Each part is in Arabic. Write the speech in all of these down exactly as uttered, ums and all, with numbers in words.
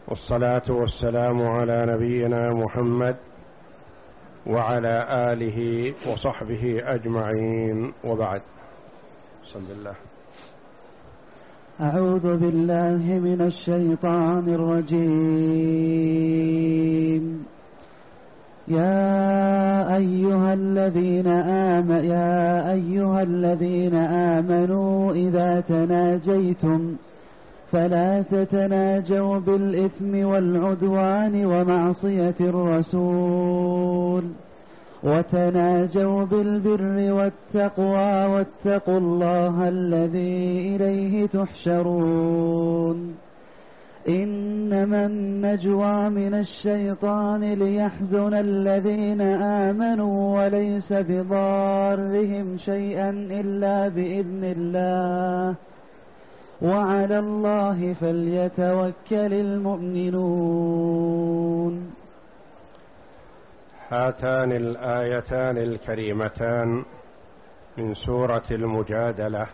والصلاة والسلام على نبينا محمد وعلى آله وصحبه أجمعين، وبعد. بسم الله. أعوذ بالله من الشيطان الرجيم. يا أيها الذين آمنوا يا أيها الذين آمنوا إذا تناجيتم فلا تتناجوا بالإثم والعدوان ومعصية الرسول، وتناجوا بالبر والتقوى واتقوا الله الذي إليه تحشرون. إنما النجوى من الشيطان ليحزن الذين آمنوا وليس بضارهم شيئا إلا بإذن الله، وعلى الله فليتوكل المؤمنون. هاتان الآيتان الكريمتان من سورة المجادلة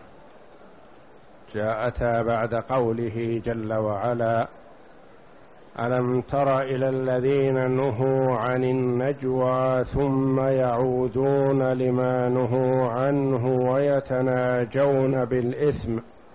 جاءتا بعد قوله جل وعلا: ألم تر إلى الذين نهوا عن النجوى ثم يعودون لما نهوا عنه ويتناجون بالإثم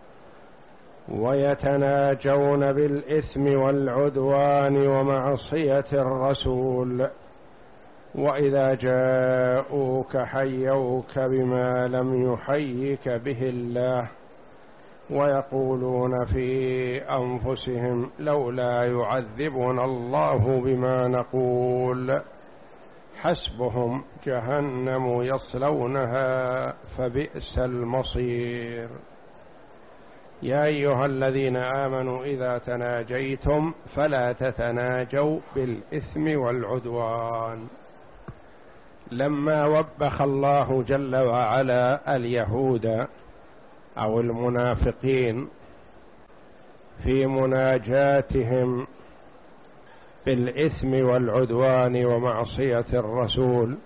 ويتناجون بالإثم والعدوان ومعصية الرسول، وإذا جاءوك حيوك بما لم يحيك به الله، ويقولون في أنفسهم لولا يعذبنا الله بما نقول، حسبهم جهنم يصلونها فبئس المصير. يا أيها الذين آمنوا إذا تناجيتم فلا تتناجوا بالإثم والعدوان. لما وبخ الله جل وعلا اليهود أو المنافقين في مناجاتهم بالإثم والعدوان ومعصية الرسول،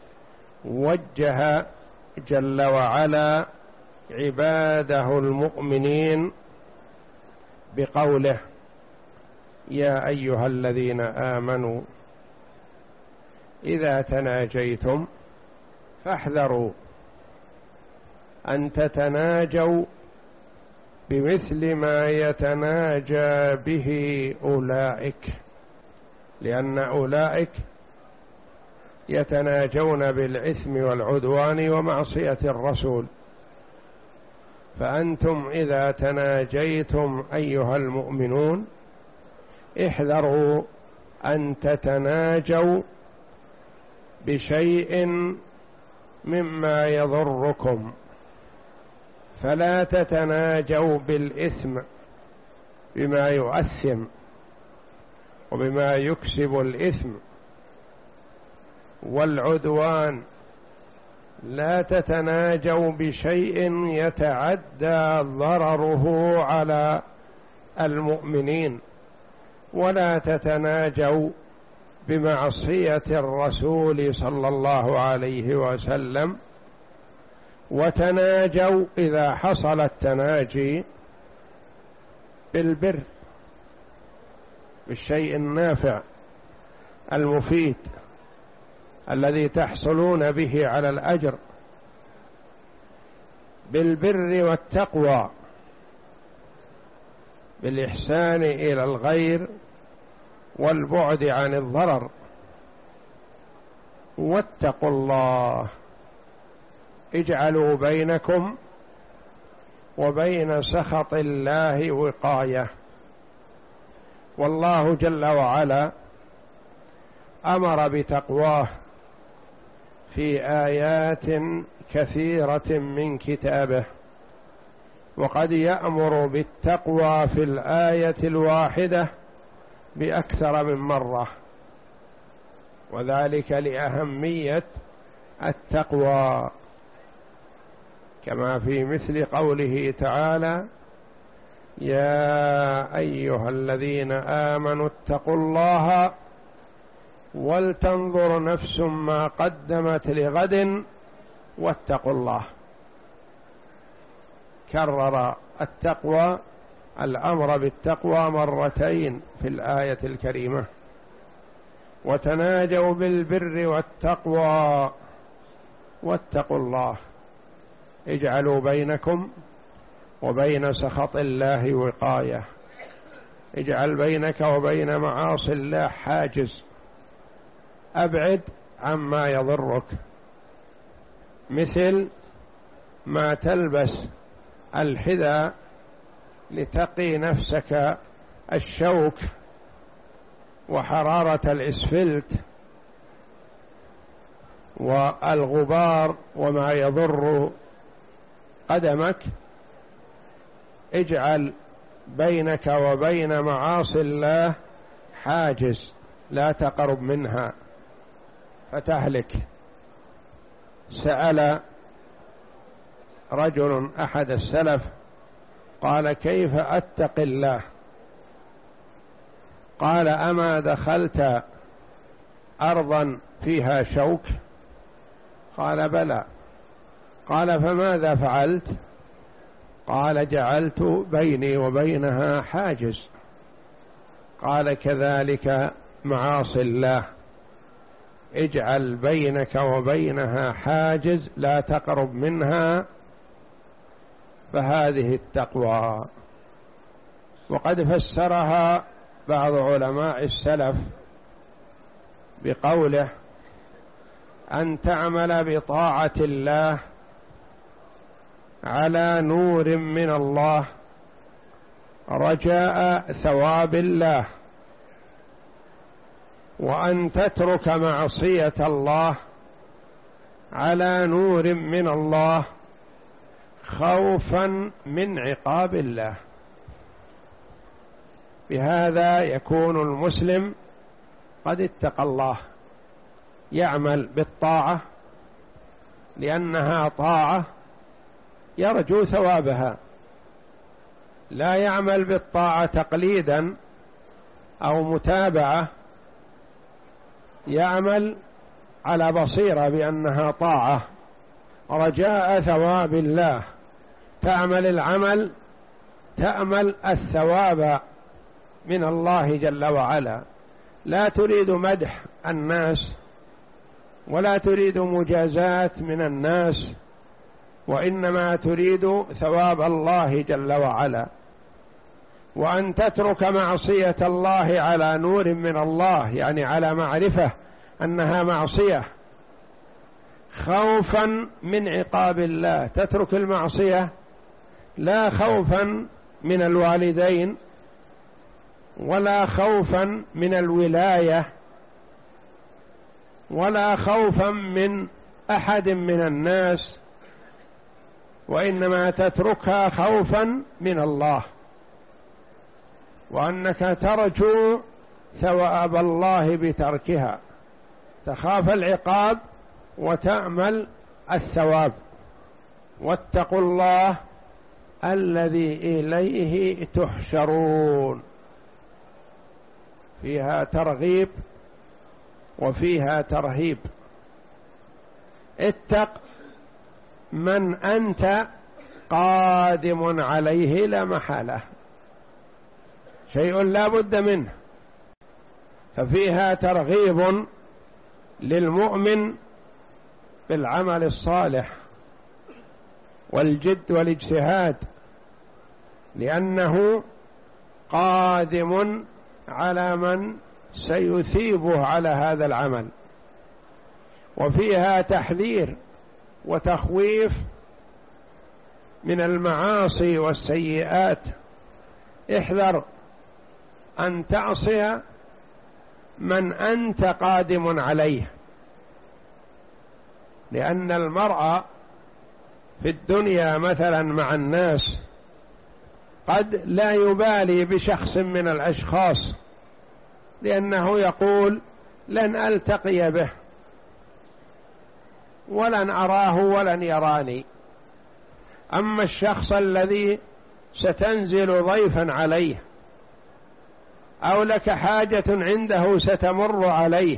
وجه جل وعلا عباده المؤمنين بقوله: يا أيها الذين آمنوا إذا تناجيتم فاحذروا أن تتناجوا بمثل ما يتناجى به أولئك، لأن أولئك يتناجون بالإثم والعدوان ومعصية الرسول، فأنتم إذا تناجيتم أيها المؤمنون احذروا أن تتناجوا بشيء مما يضركم، فلا تتناجوا بالإثم بما يؤثم وبما يكسب الإثم، والعدوان لا تتناجوا بشيء يتعدى ضرره على المؤمنين، ولا تتناجوا بمعصية الرسول صلى الله عليه وسلم، وتناجوا إذا حصل التناجي بالبر، بالشيء النافع المفيد الذي تحصلون به على الأجر، بالبر والتقوى، بالإحسان إلى الغير والبعد عن الضرر. واتقوا الله، اجعلوا بينكم وبين سخط الله وقاية. والله جل وعلا أمر بتقواه في آيات كثيرة من كتابه، وقد يأمر بالتقوى في الآية الواحدة بأكثر من مرة، وذلك لأهمية التقوى، كما في مثل قوله تعالى: يا أيها الذين آمنوا اتقوا الله ولتنظر نفس ما قدمت لغد واتقوا الله. كرر التقوى الأمر بالتقوى مرتين في الآية الكريمة: وتناجوا بالبر والتقوى واتقوا الله، اجعلوا بينكم وبين سخط الله وقاية، اجعل بينك وبين معاصي الله حاجز، أبعد عما يضرك، مثل ما تلبس الحذاء لتقي نفسك الشوك وحرارة الإسفلت والغبار وما يضر قدمك، اجعل بينك وبين معاصي الله حاجز لا تقرب منها فتهلك. سأل رجل أحد السلف قال: كيف أتقي الله؟ قال: أما دخلت أرضا فيها شوك؟ قال: بلى. قال: فماذا فعلت؟ قال: جعلت بيني وبينها حاجز. قال: كذلك معاصي الله، اجعل بينك وبينها حاجز لا تقرب منها، فهذه التقوى. وقد فسرها بعض علماء السلف بقوله: أن تعمل بطاعة الله على نور من الله رجاء ثواب الله، وأن تترك معصية الله على نور من الله خوفا من عقاب الله. بهذا يكون المسلم قد اتقى الله، يعمل بالطاعة لأنها طاعة يرجو ثوابها، لا يعمل بالطاعة تقليدا أو متابعة، يعمل على بصيرة بأنها طاعة رجاء ثواب الله، تعمل العمل تأمل الثواب من الله جل وعلا، لا تريد مدح الناس ولا تريد مجازات من الناس، وإنما تريد ثواب الله جل وعلا. وأن تترك معصية الله على نور من الله، يعني على معرفة أنها معصية خوفا من عقاب الله، تترك المعصية لا خوفا من الوالدين ولا خوفا من الولاية ولا خوفا من أحد من الناس، وإنما تتركها خوفا من الله، وأنك ترجو ثواب الله بتركها، تخاف العقاب وتأمل الثواب. واتقوا الله الذي إليه تحشرون، فيها ترغيب وفيها ترهيب. اتق من أنت قادم عليه لا محالة، شيء لا بد منه، ففيها ترغيب للمؤمن بالعمل الصالح والجد والاجتهاد، لأنه قادم على من سيثيبه على هذا العمل. وفيها تحذير وتخويف من المعاصي والسيئات، احذر أن تعصي من أنت قادم عليه، لأن المرء في الدنيا مثلا مع الناس قد لا يبالي بشخص من الأشخاص، لأنه يقول: لن ألتقي به ولن أراه ولن يراني. أما الشخص الذي ستنزل ضيفا عليه أو لك حاجة عنده ستمر عليه،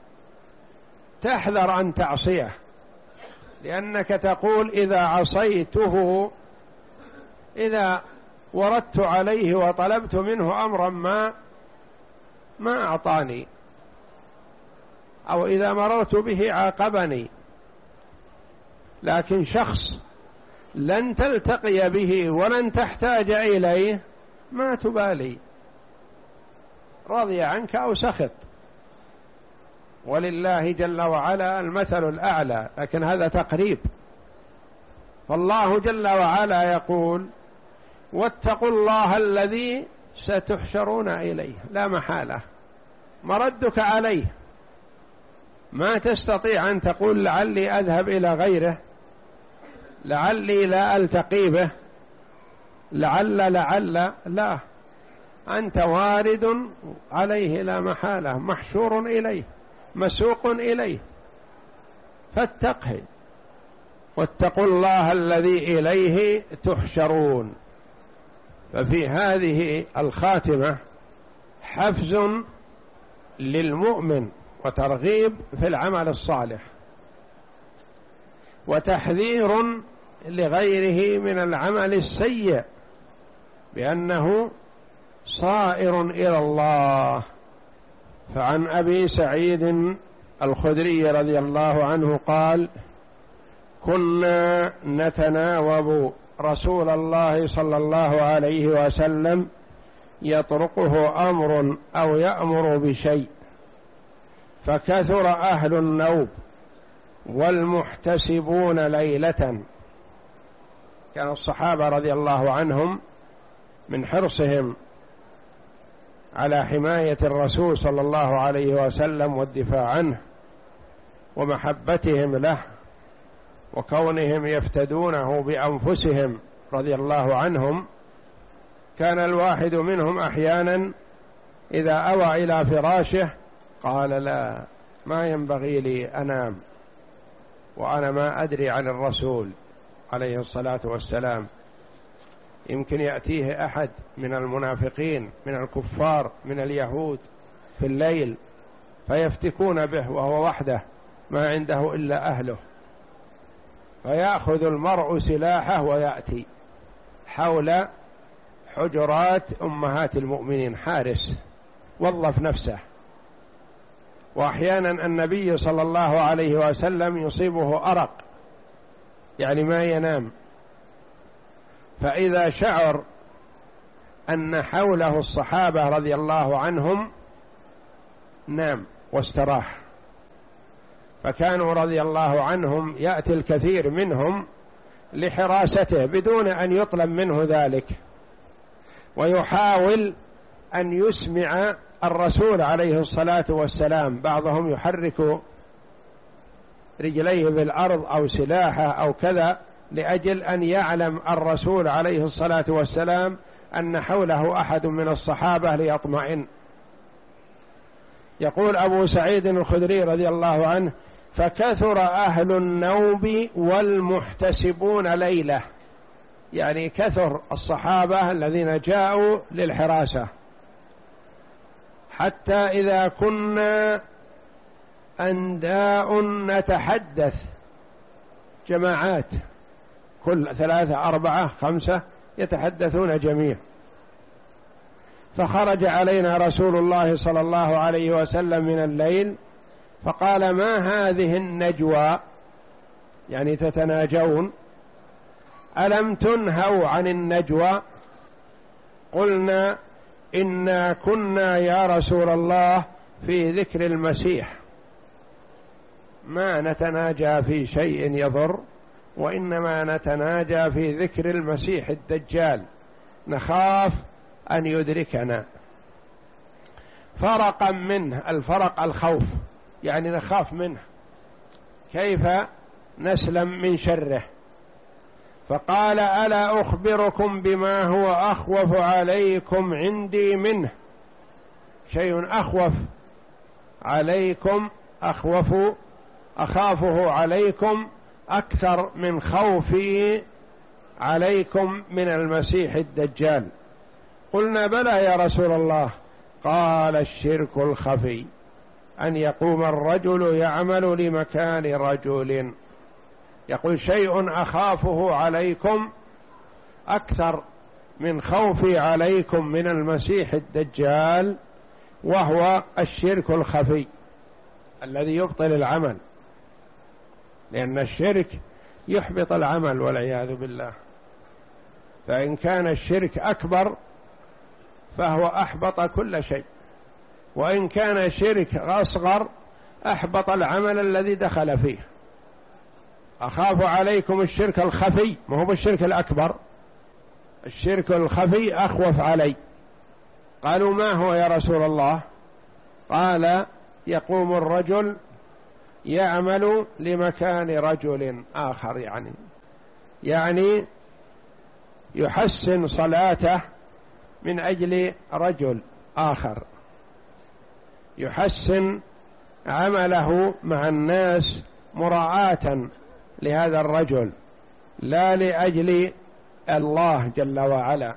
تحذر أن تعصيه، لأنك تقول: إذا عصيته إذا وردت عليه وطلبت منه أمرا ما ما أعطاني، أو إذا مررت به عاقبني. لكن شخص لن تلتقي به ولن تحتاج إليه ما تبالي، رضي عنك أو سخط، ولله جل وعلا المثل الأعلى، لكن هذا تقريب. فالله جل وعلا يقول: واتقوا الله الذي ستحشرون إليه، لا محالة مردك عليه. ما تستطيع أن تقول لعلي أذهب إلى غيره، لعلي لا ألتقي به، لعل لعل لا، أنت وارد عليه لا محالة، محشور إليه، مسوق إليه، فاتقه. واتقوا الله الذي إليه تحشرون. ففي هذه الخاتمة حفز للمؤمن وترغيب في العمل الصالح، وتحذير لغيره من العمل السيء بأنه صائر إلى الله. فعن أبي سعيد الخدري رضي الله عنه قال: كنا نتناوب رسول الله صلى الله عليه وسلم يطرقه أمر أو يأمر بشيء، فكثر أهل النوب والمحتسبون ليلة. كان الصحابة رضي الله عنهم من حرصهم على حماية الرسول صلى الله عليه وسلم والدفاع عنه ومحبتهم له وكونهم يفتدونه بأنفسهم رضي الله عنهم، كان الواحد منهم أحيانا إذا أوى إلى فراشه قال: لا، ما ينبغي لي أنام وأنا ما أدري عن الرسول عليه الصلاة والسلام، يمكن يأتيه أحد من المنافقين من الكفار من اليهود في الليل فيفتكون به وهو وحده ما عنده إلا أهله، فيأخذ المرء سلاحه ويأتي حول حجرات أمهات المؤمنين حارس، وظف نفسه. وأحيانا النبي صلى الله عليه وسلم يصيبه أرق، يعني ما ينام، فإذا شعر أن حوله الصحابة رضي الله عنهم نام واستراح. فكانوا رضي الله عنهم يأتي الكثير منهم لحراسته بدون أن يطلب منه ذلك، ويحاول أن يسمع الرسول عليه الصلاة والسلام. بعضهم يحرك رجليه بالأرض أو سلاحه أو كذا لأجل أن يعلم الرسول عليه الصلاة والسلام أن حوله أحد من الصحابة ليطمئن. يقول أبو سعيد الخدري رضي الله عنه: فكثر أهل النوب والمحتسبون ليلة، يعني كثر الصحابة الذين جاءوا للحراسة، حتى إذا كنا أنداء نتحدث جماعات، كل ثلاثة أربعة خمسة يتحدثون جميع. فخرج علينا رسول الله صلى الله عليه وسلم من الليل فقال: ما هذه النجوى، يعني تتناجون، ألم تنهوا عن النجوى؟ قلنا: إنا كنا يا رسول الله في ذكر المسيح، ما نتناجى في شيء يضر، وإنما نتناجى في ذكر المسيح الدجال، نخاف أن يدركنا. فرقا منه، الفرق الخوف، يعني نخاف منه، كيف نسلم من شره. فقال: ألا أخبركم بما هو أخوف عليكم عندي منه؟ شيء أخوف عليكم، أخوف أخافه عليكم أكثر من خوفي عليكم من المسيح الدجال. قلنا: بلى يا رسول الله. قال: الشرك الخفي، أن يقوم الرجل يعمل لمكان رجل. يقول: شيء أخافه عليكم أكثر من خوفي عليكم من المسيح الدجال، وهو الشرك الخفي الذي يبطل العمل، لأن الشرك يحبط العمل والعياذ بالله. فإن كان الشرك أكبر فهو أحبط كل شيء، وإن كان شرك أصغر أحبط العمل الذي دخل فيه. أخاف عليكم الشرك الخفي، ما هو الشرك الأكبر، الشرك الخفي أخوف علي. قالوا ما هو يا رسول الله؟ قال يقوم الرجل يعمل لمكان رجل آخر، يعني يعني يحسن صلاته من أجل رجل آخر، يحسن عمله مع الناس مراعاة لهذا الرجل، لا لأجل الله جل وعلا.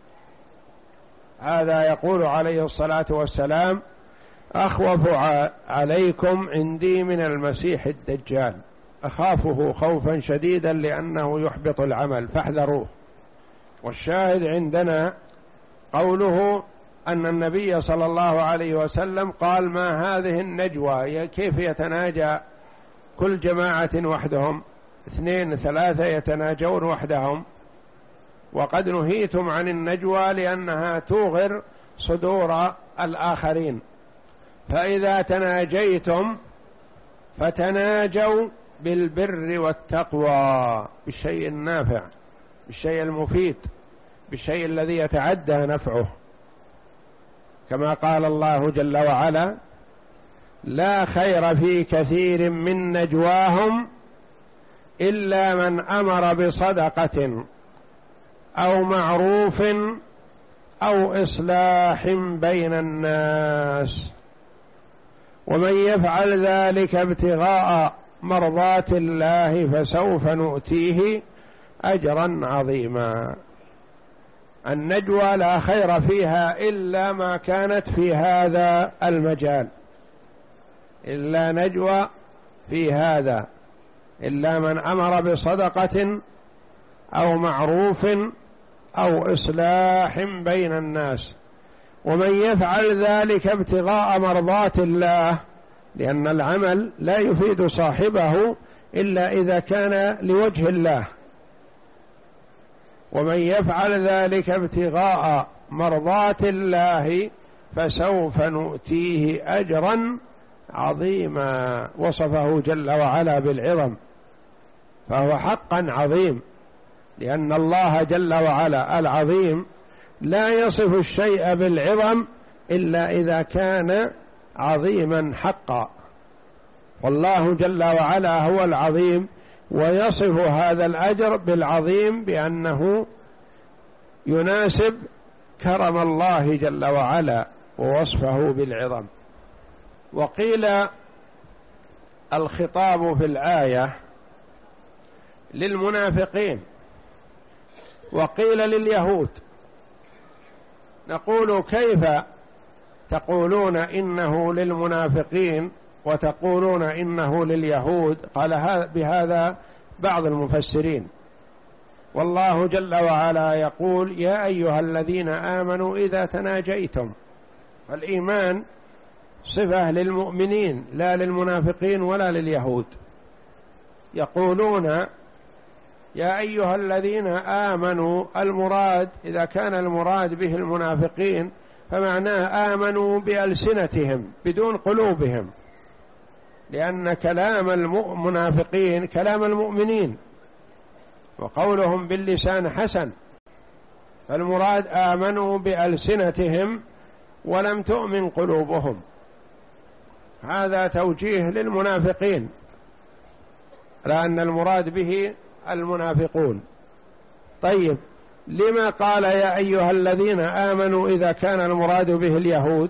هذا يقول عليه الصلاة والسلام أخوف عليكم عندي من المسيح الدجال، أخافه خوفا شديدا لأنه يحبط العمل فاحذروه. والشاهد عندنا قوله أن النبي صلى الله عليه وسلم قال ما هذه النجوى، كيف يتناجى كل جماعة وحدهم، اثنين ثلاثة يتناجون وحدهم، وقد نهيتم عن النجوى لأنها توغر صدور الآخرين، فإذا تناجيتم فتناجوا بالبر والتقوى، بالشيء النافع، بالشيء المفيد، بالشيء الذي يتعدى نفعه، كما قال الله جل وعلا لا خير في كثير من نجواهم إلا من أمر بصدقة أو معروف أو إصلاح بين الناس، ومن يفعل ذلك ابتغاء مرضات الله فسوف نؤتيه أجرا عظيما. النجوى لا خير فيها إلا ما كانت في هذا المجال، إلا نجوى في هذا، إلا من أمر بصدقة أو معروف أو إصلاح بين الناس، ومن يفعل ذلك ابتغاء مرضات الله، لأن العمل لا يفيد صاحبه إلا إذا كان لوجه الله، ومن يفعل ذلك ابتغاء مرضات الله فسوف نؤتيه أجرا عظيما. وصفه جل وعلا بالعظم، فهو حقا عظيم، لأن الله جل وعلا العظيم لا يصف الشيء بالعظم إلا إذا كان عظيما حقا، والله جل وعلا هو العظيم، ويصف هذا الأجر بالعظيم بأنه يناسب كرم الله جل وعلا ووصفه بالعظم. وقيل الخطاب في الآية للمنافقين، وقيل لليهود. نقول كيف تقولون إنه للمنافقين وتقولون إنه لليهود؟ قال بهذا بعض المفسرين، والله جل وعلا يقول يا أيها الذين آمنوا إذا تناجيتم، فالإيمان صفة للمؤمنين لا للمنافقين ولا لليهود. يقولون يا أيها الذين آمنوا، المراد إذا كان المراد به المنافقين فمعناه آمنوا بألسنتهم بدون قلوبهم، لأن كلام المنافقين كلام المؤمنين وقولهم باللسان حسن، فالمراد آمنوا بألسنتهم ولم تؤمن قلوبهم. هذا توجيه للمنافقين، لأن المراد به المنافقون. طيب لما قال يا أيها الذين آمنوا إذا كان المراد به اليهود؟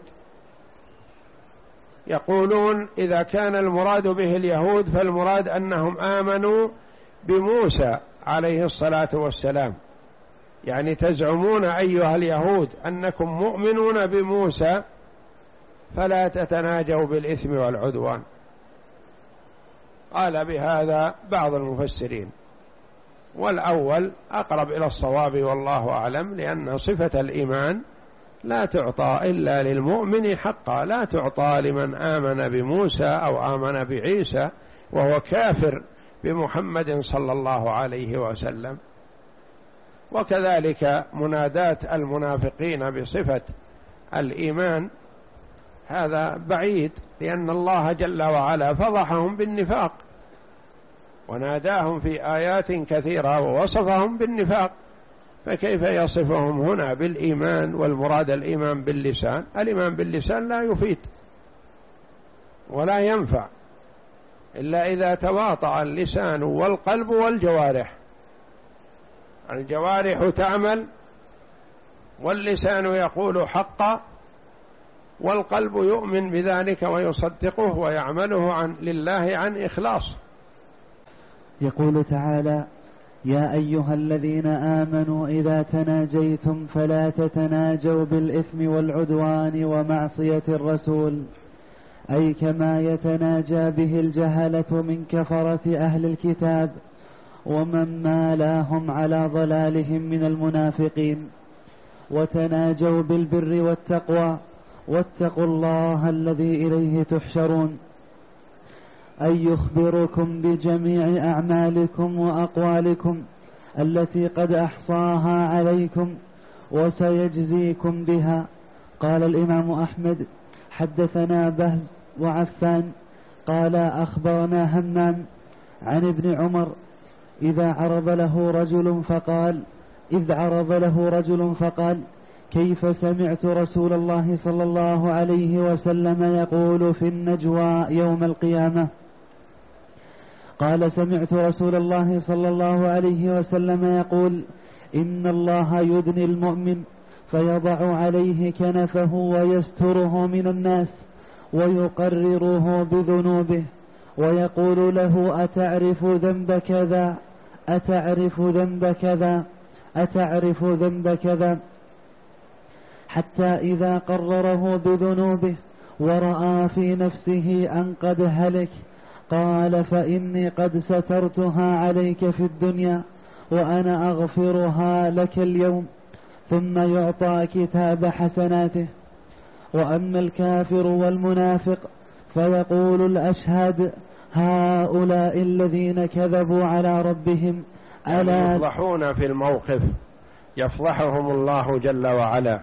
يقولون إذا كان المراد به اليهود فالمراد أنهم آمنوا بموسى عليه الصلاة والسلام، يعني تزعمون أيها اليهود أنكم مؤمنون بموسى فلا تتناجوا بالإثم والعدوان. قال بهذا بعض المفسرين. والأول أقرب إلى الصواب والله أعلم، لأن صفة الإيمان لا تعطى إلا للمؤمن حقا، لا تعطى لمن آمن بموسى أو آمن بعيسى وهو كافر بمحمد صلى الله عليه وسلم. وكذلك مناداة المنافقين بصفة الإيمان هذا بعيد، لأن الله جل وعلا فضحهم بالنفاق وناداهم في آيات كثيرة ووصفهم بالنفاق، فكيف يصفهم هنا بالإيمان والمراد الإيمان باللسان؟ الإيمان باللسان لا يفيد ولا ينفع إلا إذا تواطأ اللسان والقلب والجوارح. الجوارح تعمل واللسان يقول حقا والقلب يؤمن بذلك ويصدقه ويعمله عن لله عن إخلاص. يقول تعالى: يا أيها الذين آمنوا إذا تناجيتم فلا تتناجوا بالإثم والعدوان ومعصية الرسول، أي كما يتناجى به الجهلة من كفرة أهل الكتاب ومن مالاهم على ضلالهم من المنافقين. وتناجوا بالبر والتقوى واتقوا الله الذي إليه تحشرون، أي يخبركم بجميع أعمالكم وأقوالكم التي قد أحصاها عليكم وسيجزيكم بها. قال الإمام أحمد: حدثنا بهز وعفان قال أخبرنا همام عن ابن عمر إذا عرض له رجل فقال إذ عرض له رجل فقال كيف سمعت رسول الله صلى الله عليه وسلم يقول في النجوى يوم القيامة؟ قال: سمعت رسول الله صلى الله عليه وسلم يقول: إن الله يدني المؤمن فيضع عليه كنفه ويستره من الناس ويقرره بذنوبه ويقول له: أتعرف ذنب كذا أتعرف ذنب كذا أتعرف ذنب كذا، حتى إذا قرره بذنوبه ورأى في نفسه أن قد هلك قال: فإني قد سترتها عليك في الدنيا وأنا أغفرها لك اليوم، ثم يعطى كتاب حسناته. وأما الكافر والمنافق فيقول الأشهاد: هؤلاء الذين كذبوا على ربهم ألا يفضحون في الموقف، يفضحهم الله جل وعلا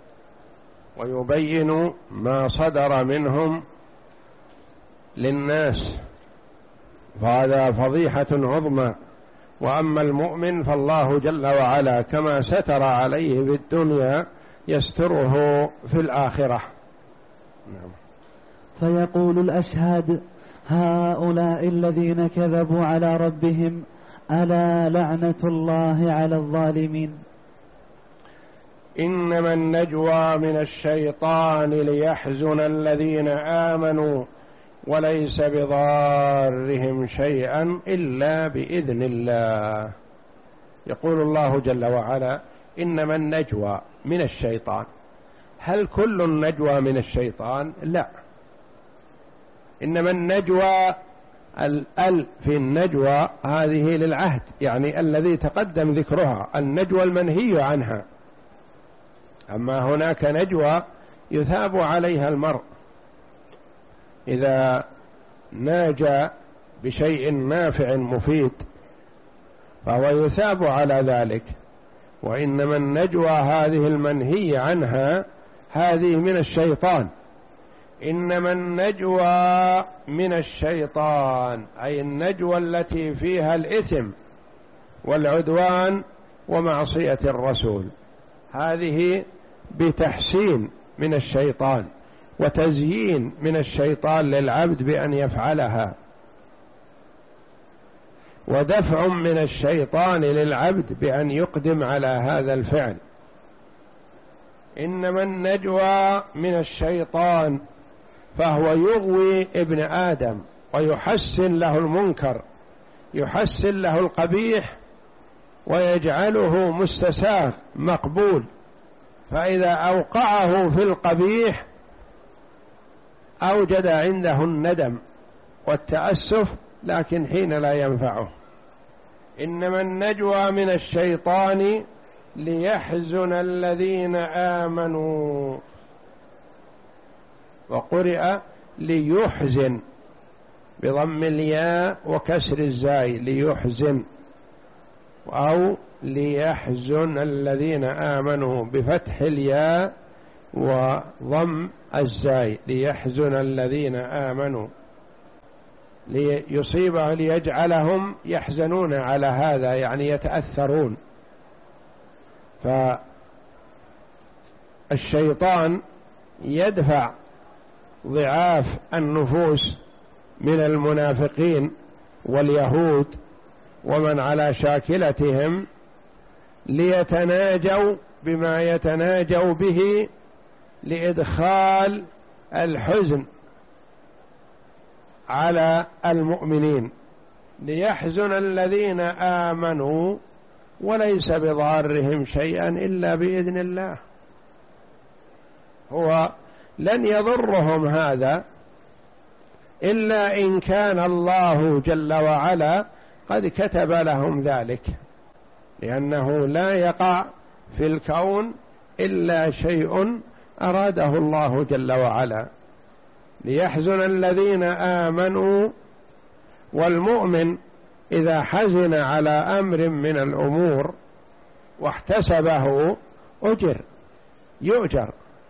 ويبين ما صدر منهم للناس، فهذا فضيحة عظمى. وأما المؤمن فالله جل وعلا كما ستر عليه في الدنيا يستره في الآخرة. نعم. فيقول الأشهاد: هؤلاء الذين كذبوا على ربهم ألا لعنة الله على الظالمين. إنما النجوى من الشيطان ليحزن الذين آمنوا وليس بضارهم شيئا إلا بإذن الله. يقول الله جل وعلا: إنما النجوى من الشيطان. هل كل النجوى من الشيطان؟ لا، إنما النجوى الأل في النجوى هذه للعهد، يعني الذي تقدم ذكرها، النجوى المنهي عنها. أما هناك نجوى يثاب عليها المرء إذا ناجى بشيء نافع مفيد فهو يثاب على ذلك. وإنما النجوى هذه المنهي عنها هذه من الشيطان. إنما النجوى من الشيطان أي النجوى التي فيها الإثم والعدوان ومعصية الرسول، هذه بتحسين من الشيطان وتزيين من الشيطان للعبد بأن يفعلها، ودفع من الشيطان للعبد بأن يقدم على هذا الفعل. إنما النجوى من الشيطان فهو يغوي ابن آدم ويحسن له المنكر، يحسن له القبيح ويجعله مستساغ مقبول، فإذا أوقعه في القبيح أوجد عنده الندم والتأسف، لكن حين لا ينفعه. إنما النجوى من الشيطان ليحزن الذين آمنوا، وقرئ ليحزن بضم الياء وكسر الزاي ليحزن، أو ليحزن الذين آمنوا بفتح الياء وضم الزاي ليحزن الذين آمنوا، ليصيبه ليجعلهم يحزنون على هذا، يعني يتأثرون. فالشيطان يدفع ضعاف النفوس من المنافقين واليهود ومن على شاكلتهم ليتناجوا بما يتناجوا به لإدخال الحزن على المؤمنين، ليحزن الذين آمنوا وليس بضارهم شيئا إلا بإذن الله. هو لن يضرهم هذا إلا إن كان الله جل وعلا قد كتب لهم ذلك، لأنه لا يقع في الكون إلا شيء أراده الله جل وعلا. ليحزن الذين آمنوا، والمؤمن إذا حزن على أمر من الأمور واحتسبه أجر يؤجر.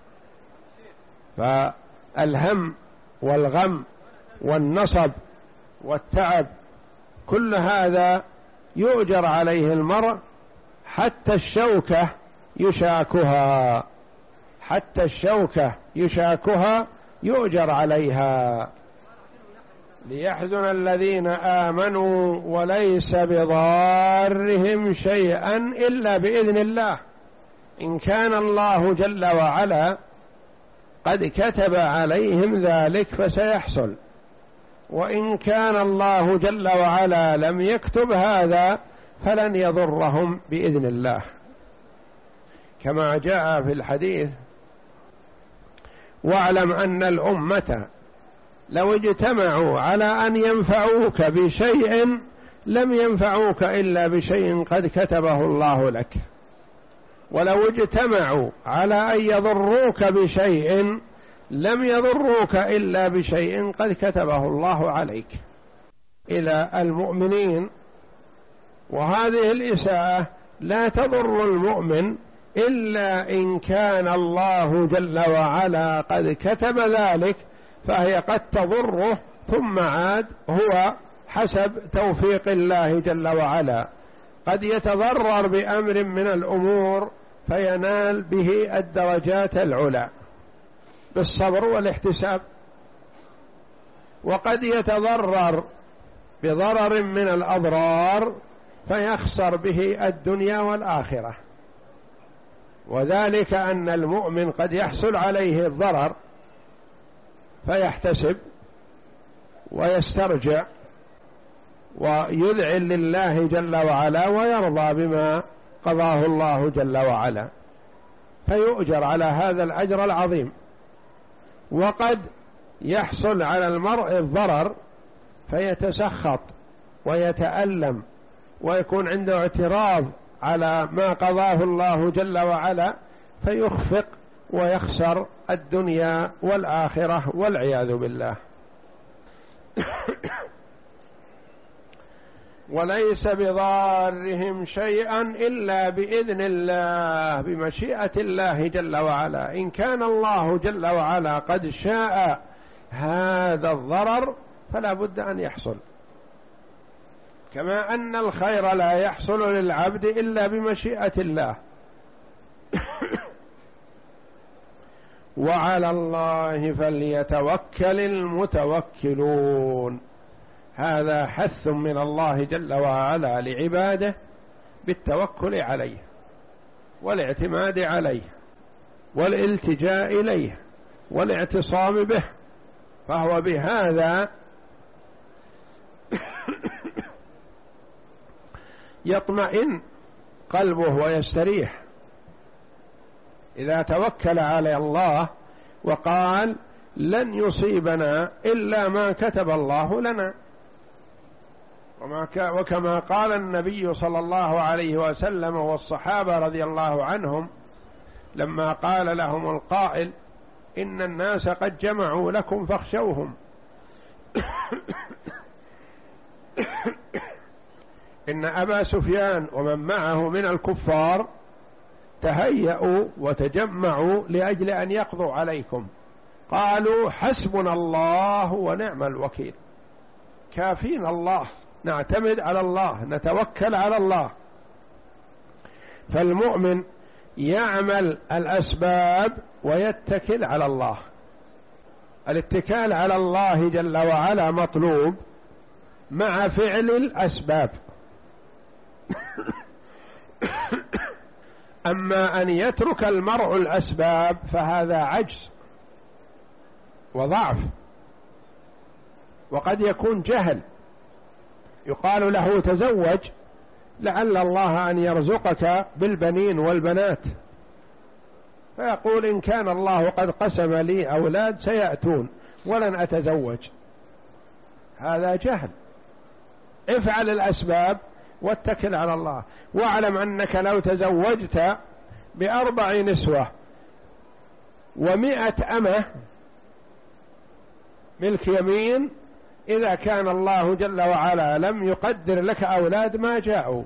فالهم والغم والنصب والتعب كل هذا يؤجر عليه المرء، حتى الشوكة يشاكها، حتى الشوكة يشاكها يؤجر عليها. ليحزن الذين آمنوا وليس بضارهم شيئا إلا بإذن الله. إن كان الله جل وعلا قد كتب عليهم ذلك فسيحصل، وإن كان الله جل وعلا لم يكتب هذا فلن يضرهم بإذن الله، كما جاء في الحديث: واعلم أن الأمة لو اجتمعوا على أن ينفعوك بشيء لم ينفعوك إلا بشيء قد كتبه الله لك، ولو اجتمعوا على أن يضروك بشيء لم يضروك إلا بشيء قد كتبه الله عليك. إلى المؤمنين، وهذه الإساءة لا تضر المؤمن إلا إن كان الله جل وعلا قد كتب ذلك، فهي قد تضره ثم عاد هو حسب توفيق الله جل وعلا. قد يتضرر بأمر من الأمور فينال به الدرجات العلى بالصبر والاحتساب، وقد يتضرر بضرر من الأضرار فيخسر به الدنيا والآخرة. وذلك أن المؤمن قد يحصل عليه الضرر فيحتسب ويسترجع ويذعن لله جل وعلا ويرضى بما قضاه الله جل وعلا فيؤجر على هذا الأجر العظيم. وقد يحصل على المرء الضرر فيتسخط ويتألم ويكون عنده اعتراض على ما قضاه الله جل وعلا فيخفق ويخسر الدنيا والآخرة والعياذ بالله. وليس بضارهم شيئا إلا بإذن الله، بمشيئة الله جل وعلا. إن كان الله جل وعلا قد شاء هذا الضرر فلا بد أن يحصل، كما أن الخير لا يحصل للعبد إلا بمشيئة الله. وعلى الله فليتوكل المتوكلون. هذا حث من الله جل وعلا لعباده بالتوكل عليه والاعتماد عليه والالتجاء إليه والاعتصام به، فهو بهذا يطمئن قلبه ويستريح إذا توكل على الله وقال: لن يصيبنا إلا ما كتب الله لنا. وكما قال النبي صلى الله عليه وسلم والصحابة رضي الله عنهم لما قال لهم القائل إن الناس قد جمعوا لكم فاخشوهم إن أبا سفيان ومن معه من الكفار تهيأوا وتجمعوا لأجل أن يقضوا عليكم، قالوا حسبنا الله ونعم الوكيل، كافين الله، نعتمد على الله، نتوكل على الله. فالمؤمن يعمل الأسباب ويتكل على الله. الاتكال على الله جل وعلا مطلوب مع فعل الأسباب. أما أن يترك المرء الأسباب فهذا عجز وضعف، وقد يكون جهل. يقال له تزوج لعل الله أن يرزقك بالبنين والبنات، فيقول إن كان الله قد قسم لي أولاد سيأتون ولن أتزوج. هذا جهل. افعل الأسباب واتكل على الله، واعلم أنك لو تزوجت بأربع نسوة ومئة أمة ملك يمين، إذا كان الله جل وعلا لم يقدر لك أولاد ما جاءوا.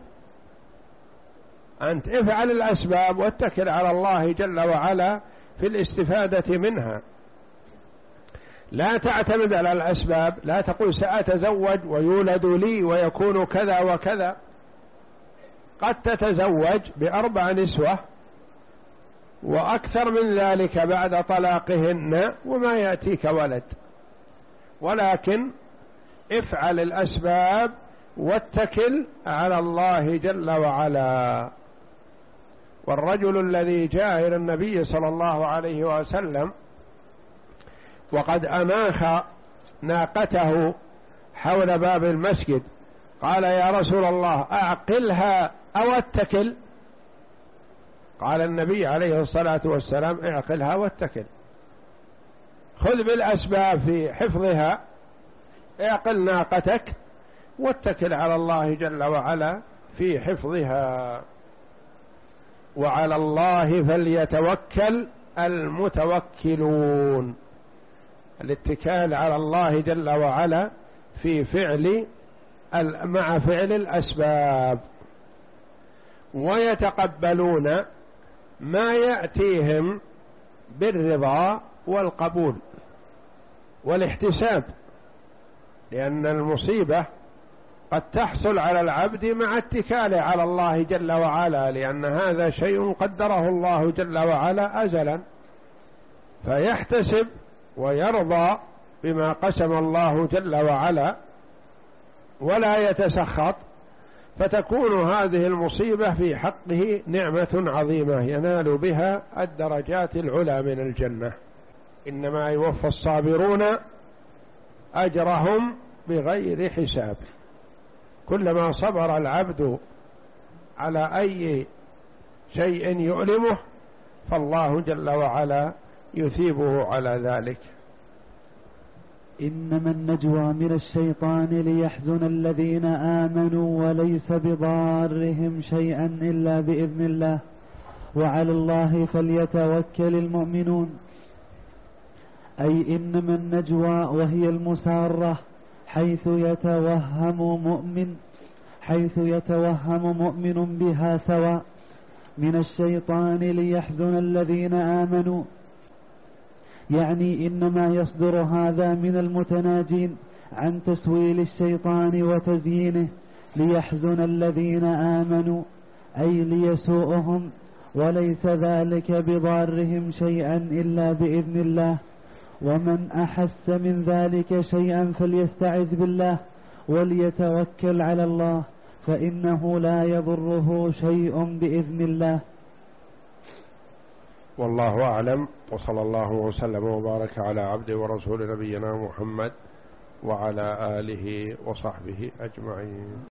أنت افعل الأسباب واتكل على الله جل وعلا في الاستفادة منها. لا تعتمد على الأسباب، لا تقول سأتزوج ويولد لي ويكون كذا وكذا. قد تتزوج بأربع نسوة وأكثر من ذلك بعد طلاقهن وما يأتيك ولد، ولكن افعل الأسباب واتكل على الله جل وعلا. والرجل الذي جاء إلى النبي صلى الله عليه وسلم وقد أناخ ناقته حول باب المسجد قال يا رسول الله أعقلها أو اتكل؟ قال النبي عليه الصلاة والسلام اعقلها واتكل، خذ بالأسباب في حفظها، اعقل ناقتك واتكل على الله جل وعلا في حفظها. وعلى الله فليتوكل المتوكلون. الاتكال على الله جل وعلا في فعل مع فعل الأسباب، ويتقبلون ما يأتيهم بالرضا والقبول والاحتساب، لأن المصيبة قد تحصل على العبد مع اتكاله على الله جل وعلا، لأن هذا شيء قدره الله جل وعلا أزلا، فيحتسب ويرضى بما قسم الله جل وعلا ولا يتسخط، فتكون هذه المصيبة في حقه نعمة عظيمة ينال بها الدرجات العلى من الجنة. إنما يوفى الصابرون أجرهم بغير حساب. كلما صبر العبد على أي شيء يؤلمه فالله جل وعلا يثيبه على ذلك. إنما النجوى من الشيطان ليحزن الذين آمنوا وليس بضارهم شيئا إلا بإذن الله وعلى الله فليتوكل المؤمنون. أي إنما النجوى وهي المسارة حيث يتوهم مؤمن حيث يتوهم مؤمن بها سواء من الشيطان ليحزن الذين آمنوا، يعني إنما يصدر هذا من المتناجين عن تسويل الشيطان وتزيينه ليحزن الذين آمنوا، أي ليسوءهم، وليس ذلك بضارهم شيئا إلا بإذن الله. ومن أحس من ذلك شيئا فليستعذ بالله وليتوكل على الله، فإنه لا يضره شيء بإذن الله. والله أعلم، وصلى الله وسلم وبارك على عبده ورسول نبينا محمد وعلى آله وصحبه أجمعين.